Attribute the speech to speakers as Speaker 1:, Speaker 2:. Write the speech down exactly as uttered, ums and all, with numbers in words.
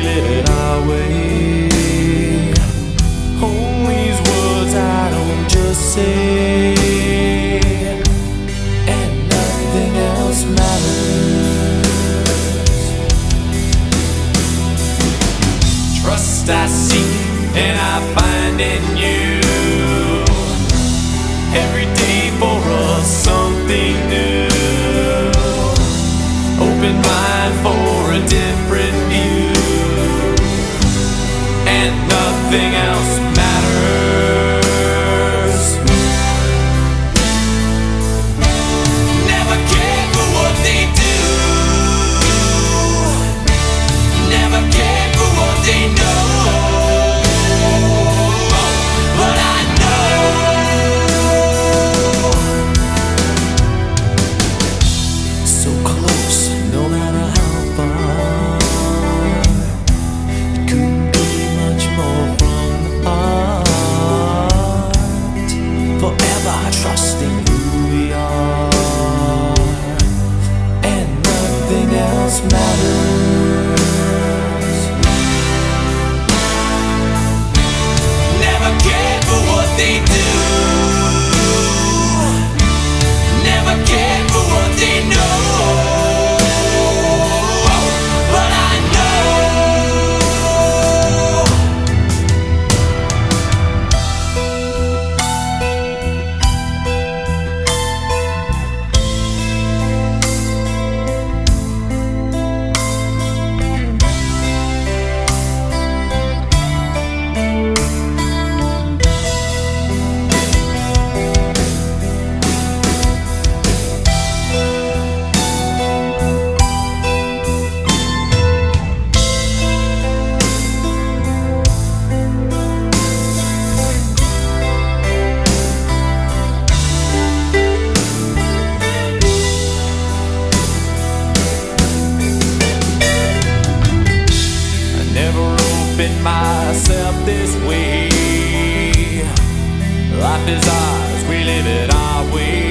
Speaker 1: live it our way. All these words I don't just say, and nothing else matters. Trust I seek and I find in you. Every day for us something new. Open mind for a different view, and nothing else matters. Never cared for what they do, never cared for what they know. But I know so close, no matter how far. It couldn't be much more from the heart. Forever trusting who we are, and nothing else matters. Never cared for what they do, never cared for what they know. But I know myself this way. Life is ours, we live it our way.